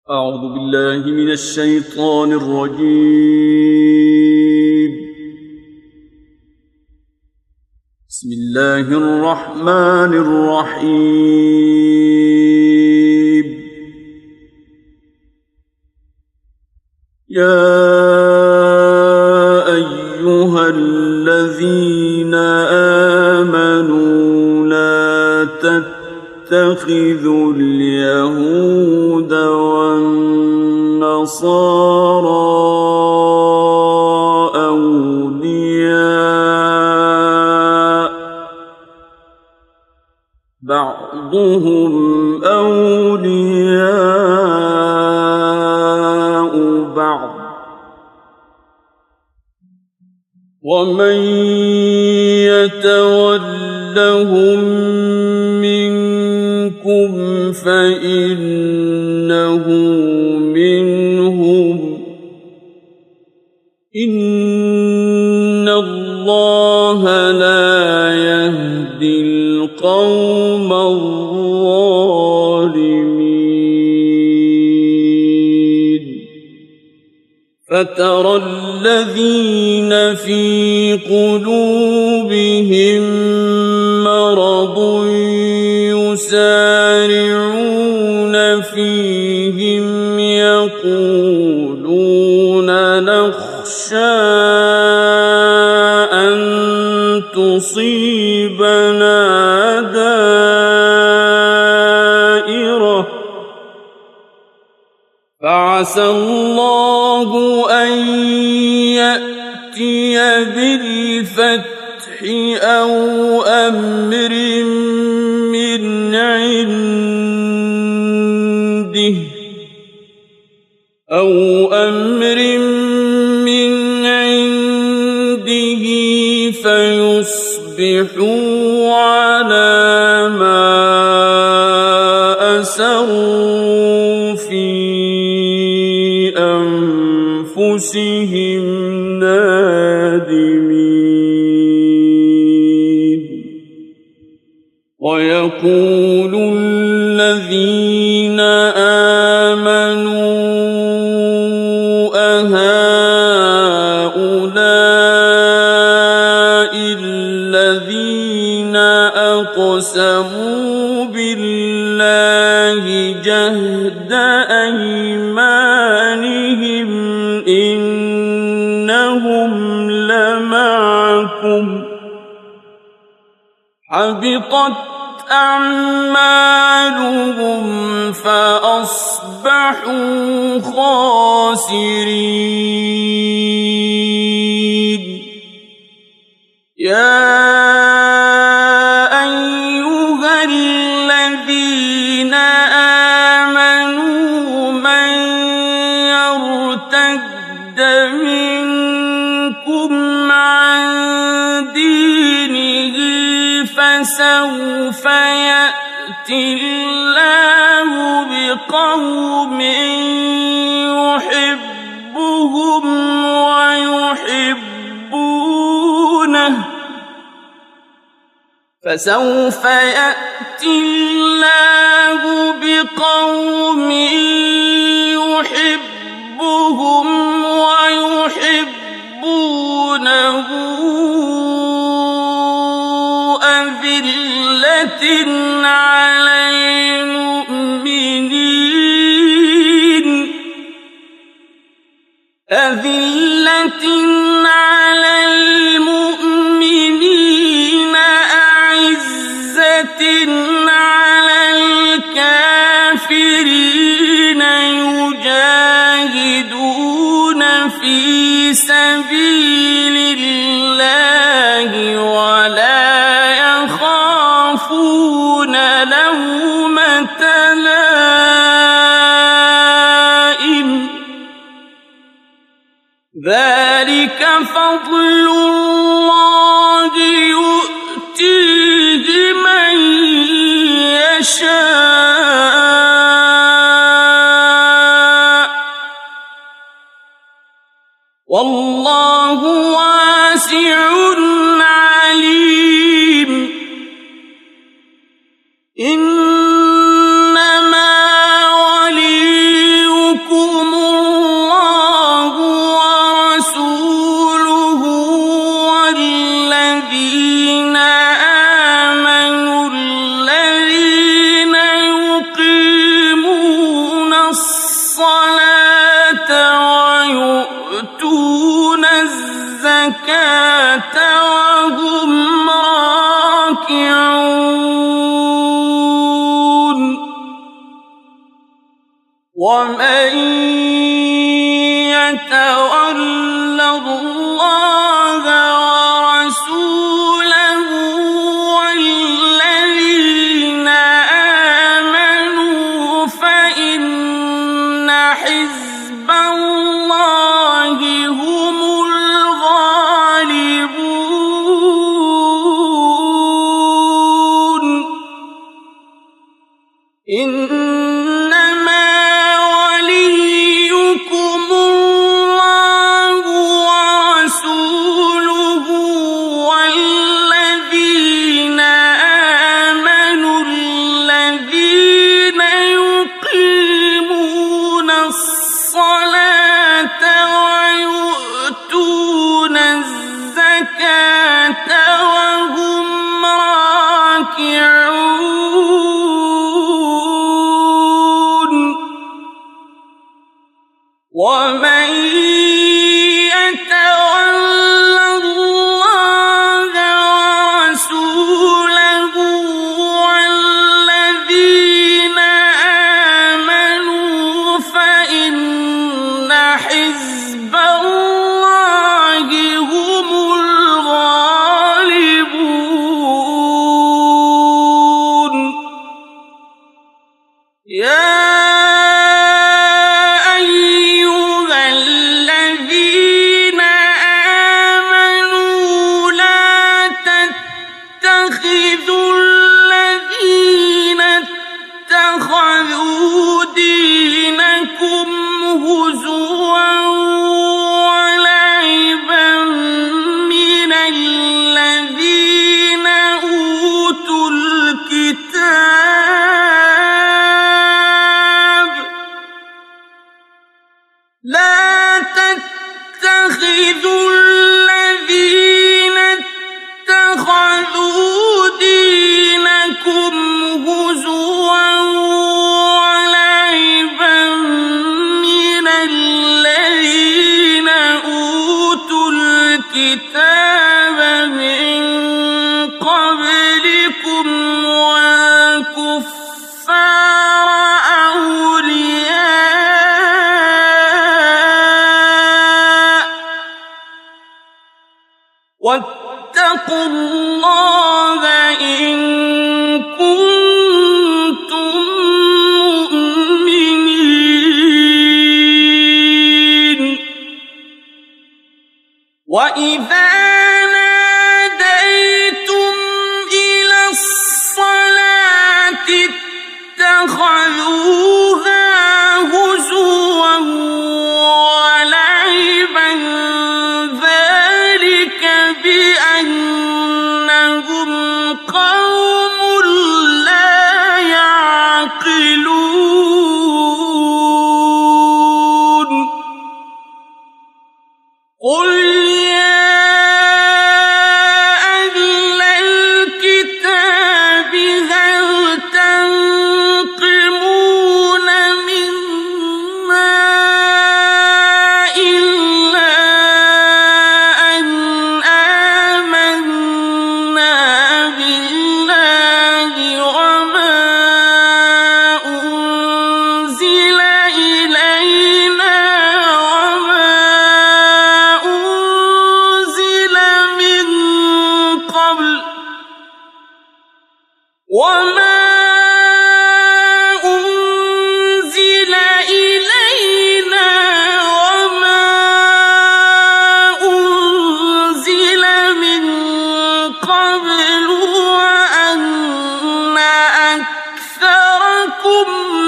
أعوذ بالله من الشيطان الرجيم. بسم الله الرحمن الرحيم. يا أيها الذين آمنوا لا تتخذوا اليهود والنصارى أولياء بعضهم أولياء بعض ومن يتولهم منكم فإنه منهم إن الله لا يهدي القوم الظالمين. فترى الذين في قلوبهم مرض يسارعون فيهم يقولون نخشى أن تصيبنا دائرة فعسى الله أن يأتي بالفتح أو أمر من عنده فيصبحوا على ما أسروا في أنفسهم نادمين. ويقول الذين آمنوا أهؤلاء الذين أقسموا بالله جهد أيمانهم إنهم لمعكم حبطت أعمالهم فأصبحوا خاسرين. يا أيها الذين آمنوا من يرتد منكم عن دينه فسوف يأتي الله بقوم يحبهم ويحبونه أذلة على المؤمنين أعزة على الكافرين يجاهدون في سبيل الله ولا يخافون لومة لائم. ذلك فضل الله يؤتيه من يشاء والله واسع عليم. إنما ولي ومن يتول الله ورسوله والذين آمنوا فإن حزب الله هم الغالبون إنما وليكم الله ورسوله والذين آمنوا الذين يقيمون الصلاة ويؤتون الزكاة وهم راكعون ومن يتول الله ورسوله والذين آمنوا فإن حزب الله هم الغالبون يا أيها الذين آمنوا لا تتخذوا الذين اتخذوا دينكم هزوا ولعبا من الذين أوتوا الكتاب لا تتخذوا الذين اتخذوا دينكم هزوا ولعبا من الذين أوتوا الكتاب من قبلكم والكفار أولياء واتقوا الله إن كنتم مؤمنين وإذا ناديتم إلى الصلاة اتخذوها هزوا ولعبا ذلك بأنهم قوم لا يعقلون قل يا أهل الكتاب هل تنقمون منا إلا أن آمنا بالله وما أنزل إلينا وما أنزل من قبل وما أنزل إلينا وما أنزل من قبل وأن أكثركم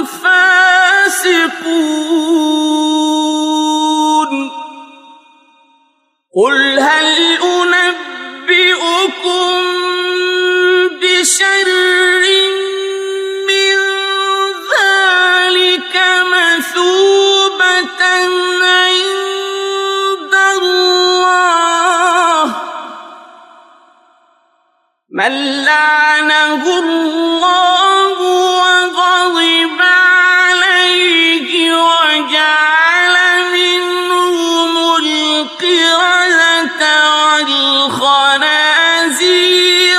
فاسقون قل هل أنبئكم بشر من ذلك مثوبة عند الله من لعنه الله وغضب عليه وجعل منهم القردة والخنازير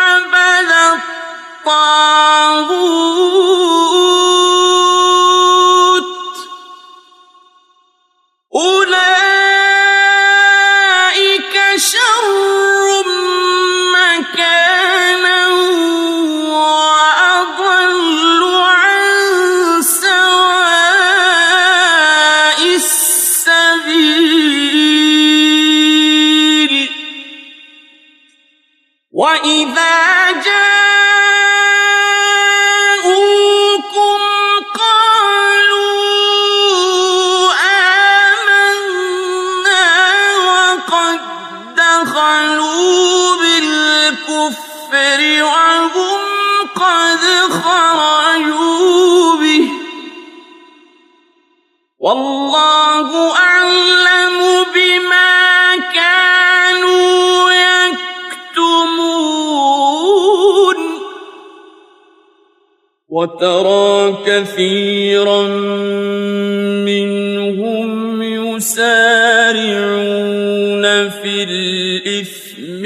وعبد الطاغوت وإذا جاءوكم قالوا آمنا وقد دخلوا بالكفر وهم قد خرجوا به والله أعلم بما كانوا يكتمون وترى كثيرا منهم يسارعون في الإثم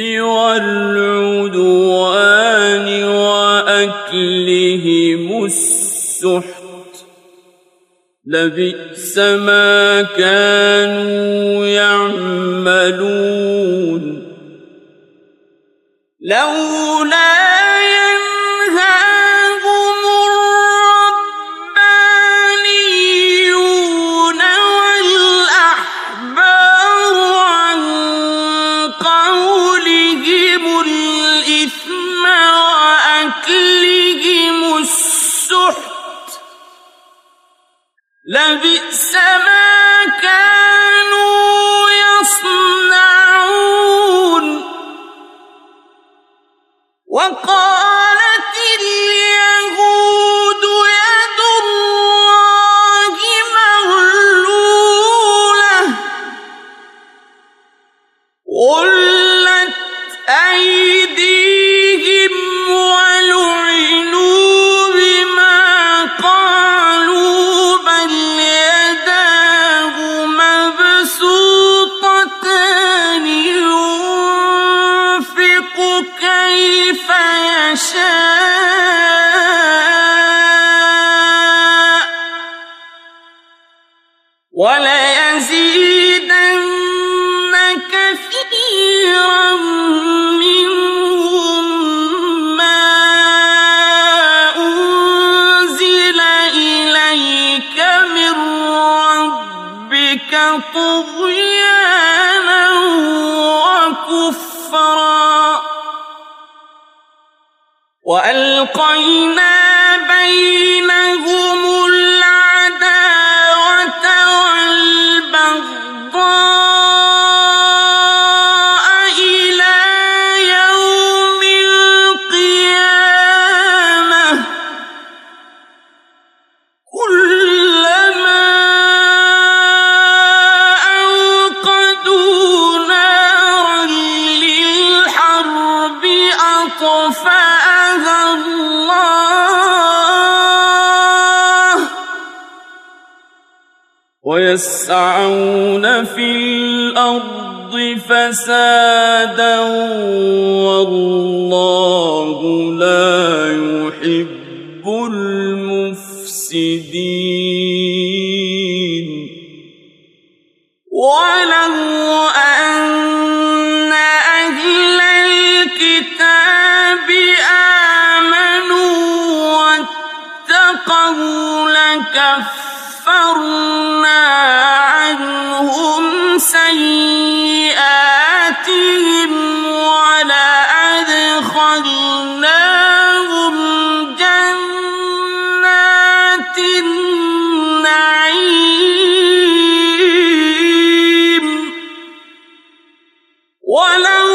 والعدوان وأكلهم السحت لبئس ما كانوا يعملون لولا ينهاهم الربانيون والأحبار عن قولهم الإثم وأكلهم السحت لبئس ما كانوا يصنعون وقالت اليهود يد الله مغلولة غلت أيديهم ولعنوا بما قالوا بل يداه مبسوطتان ينفق كيف يشاء وليزيدن كثيرا منهم ما أنزل إليك من ربك طغيانا وكفرا وألقينا بينهم العداوة والبغضاء إلى يوم القيامة كلما أوقدوا نارا للحرب أطفأها الله ويسعون في الأرض فسادا والله لا يحب المفسدين ولو أن أهل الكتاب آمنوا واتقوا لكفرنا عنهم سيئاتهم ولأدخلناهم جنات النعيم ولو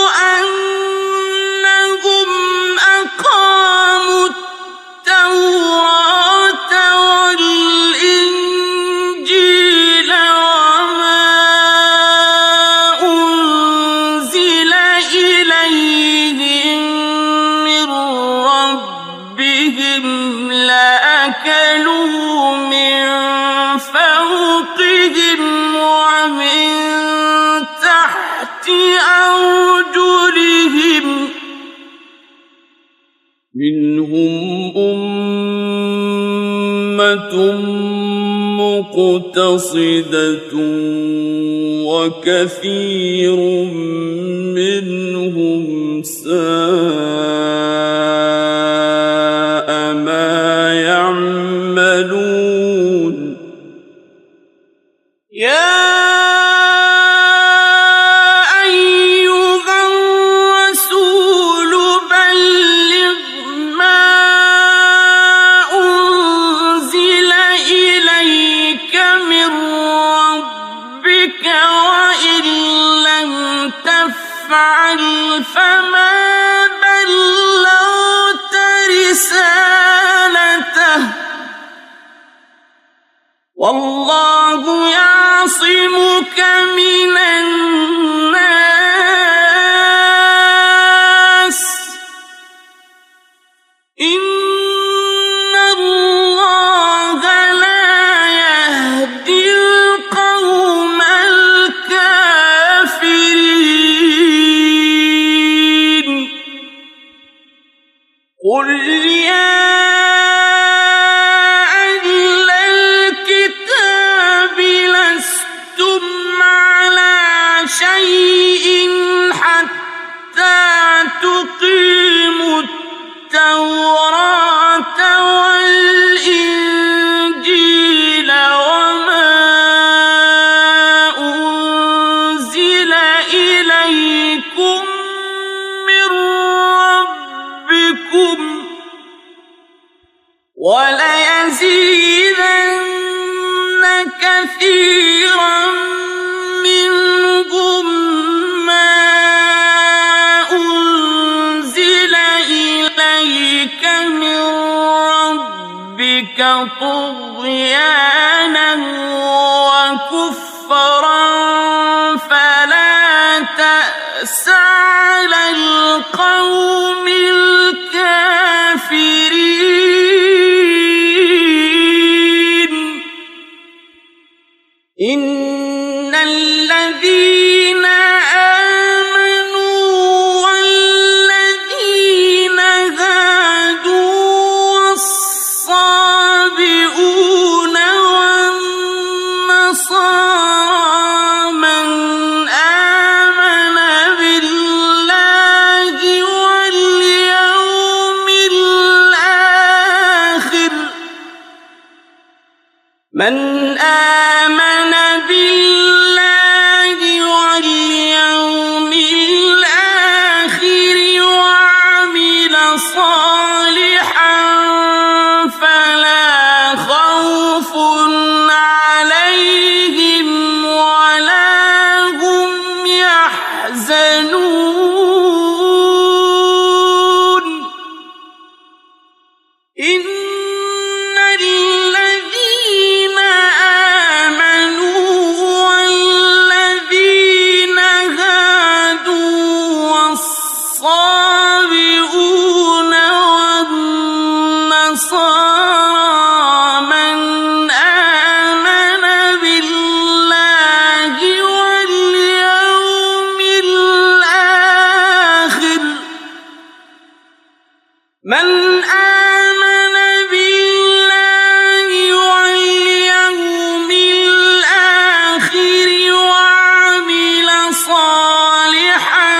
أنهم أقاموا التوراة والإنجيل وما أنزل إليهم من ربهم لأكلوا من فوقهم ومن تحت أرجلهم منهم أمة مقتصدة وكثير منهم ساء ما يعملون يا أيها الرسول ربك وإن لم تفعل فما بلغت رسالته والله يعصمك من الناس إن الله لا يهدي القوم الكافرين قل يا شيء حتى تقيموا التوراة والإنجيل وما أنزل إليكم من ربكم وليزيدن كثيرا طغيانا وكفرا فلا تأس على القوم الكافرين إن الذين من آمن بالله واليوم الآخر وعمل صالحا فلا خوف عليهم ولا هم يحزنون من آمن بالله واليوم الآخر وعمل صالحا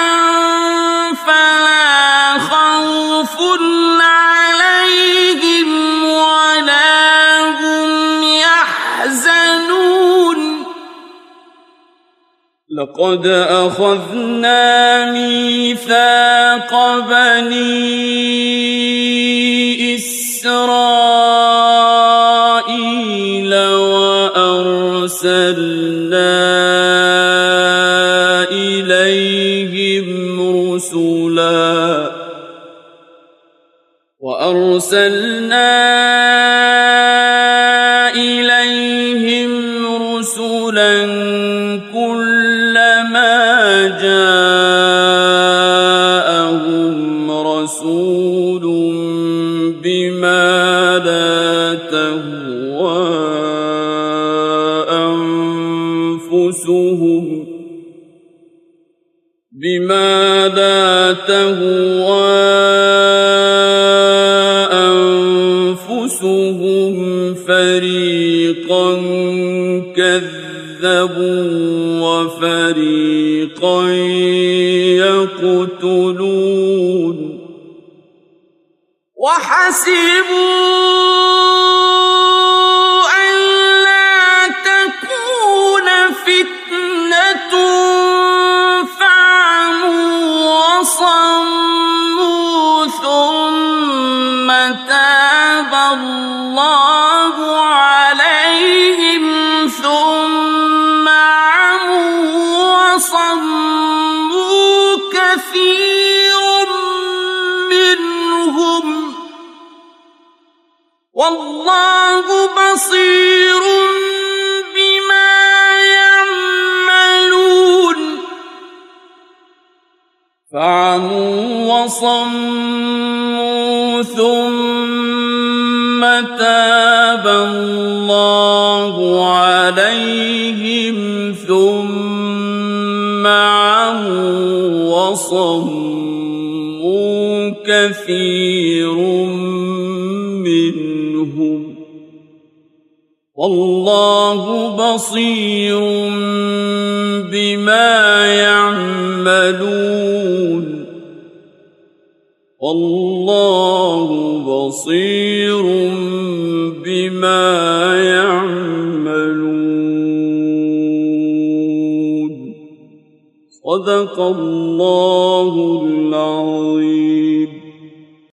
فلا خوف عليهم ولا هم يحزنون لقد أخذنا ميثاق بني إسرائيل وأرسلنا إليهم رسلا كلما جاءهم رسول بما لا تهوى أنفسهم فريقا كذبوا وفريقا يقتلون وحسبوا وصموا ثم تاب الله عليهم ثم عموا والله بصير بما يعملون فعموا وصموا ثم تاب الله عليهم ثم عموا وصموا كثير منهم والله بصير بما يعملون والله بصير بما يعملون صدق الله العظيم.